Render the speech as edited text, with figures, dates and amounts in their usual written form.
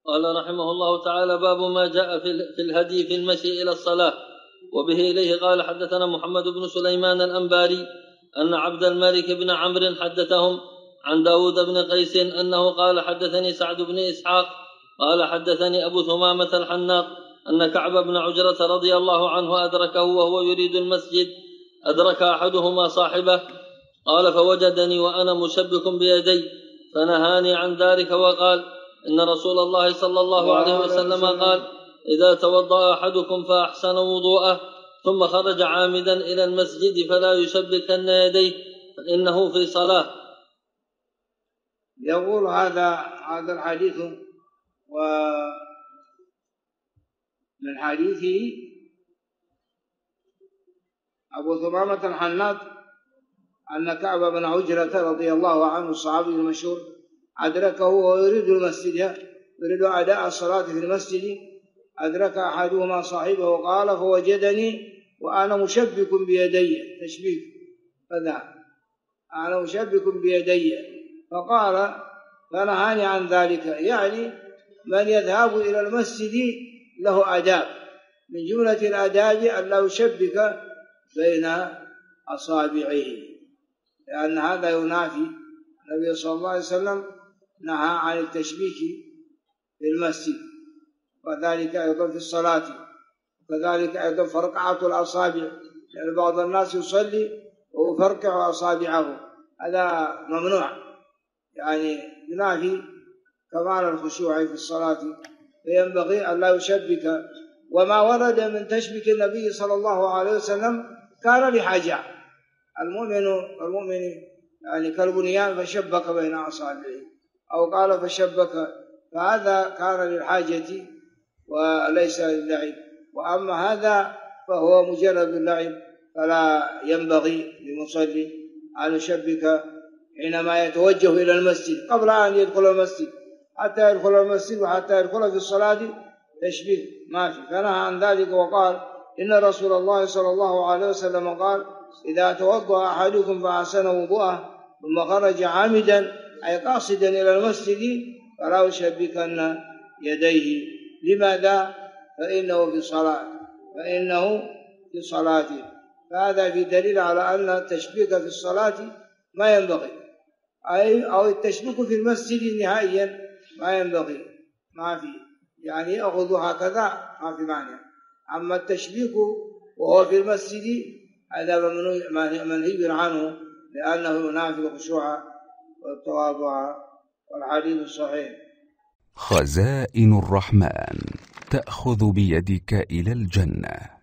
قال رحمه الله تعالى: باب ما جاء في الهدي في المشي إلى الصلاة. وبه إليه قال: حدثنا محمد بن سليمان الأنباري أن عبد الملك بن عمرو حدثهم عن داود بن قيس أنه قال: حدثني سعد بن إسحاق قال: حدثني أبو ثمامة الحناط أن كعب بن عجرة رضي الله عنه أدركه وهو يريد المسجد، أدرك أحدهما صاحبه، قال: فوجدني وأنا مشبك بيدي فنهاني عن ذلك وقال: إن رسول الله صلى الله عليه وسلم قال: إذا توضأ أحدكم فأحسن وضوءه ثم خرج عامدا إلى المسجد فلا يشبكن يديه فإنه في صلاة. يقول هذا الحديث ومن حديثه أبو ثمامة الحناط أن كعب بن عجرة رضي الله عنه الصحابي المشهور أدركه وهو يريد المسجد، يريد أداء الصلاة في المسجد، أدرك أحدهما صاحبه قال: فوجدني وأنا مشبك بيدي، تشبيك فذا، أنا مشبك بيدي، فقال: فنهاني عن ذلك. يعني من يذهب إلى المسجد له آداب، من جملة الآداب أن لا يشبك بين أصابعه، لأن هذا ينافي النبي صلى الله عليه وسلم نهى عن التشبيك في المسجد، وذلك أيضا في الصلاة، وكذلك أيضا فرقعة الأصابع، يعني بعض الناس يصلي ويفرقع أصابعه، هذا ممنوع، يعني ينافي كمال الخشوع في الصلاة، فينبغي أن لا يشبك. وما ورد من تشبيك النبي صلى الله عليه وسلم كان لحاجة، المؤمن يعني كالبنيان فشبك بين أصابعه، أو قال فشبك، فهذا كان للحاجة وليس للعب. وأما هذا فهو مجرد اللعب، فلا ينبغي للمصلي أن يشبك حينما يتوجه إلى المسجد قبل أن يدخل المسجد، حتى يدخل المسجد وحتى يدخل في الصلاة تشبيك ما في، فنهى عن ذلك وقال: إن رسول الله صلى الله عليه وسلم قال: إذا توضأ أحدكم فأحسن وضوءه ثم خرج عامدا أي قاصدا إلى المسجد فلا يشبكن يديه. لماذا؟ فإنه في صلاته. فهذا في دليل على أن التشبيك في الصلاة ما ينبغي، أو التشبيك في المسجد نهائيا ما ينبغي، ما في، يعني يأخذ هكذا ما في معنى. أما التشبيك وهو في المسجد هذا منهي عنه، لأنه ينافي الخشوع والتواضع، والحديث الصحيح. خزائن الرحمن تأخذ بيدك إلى الجنة.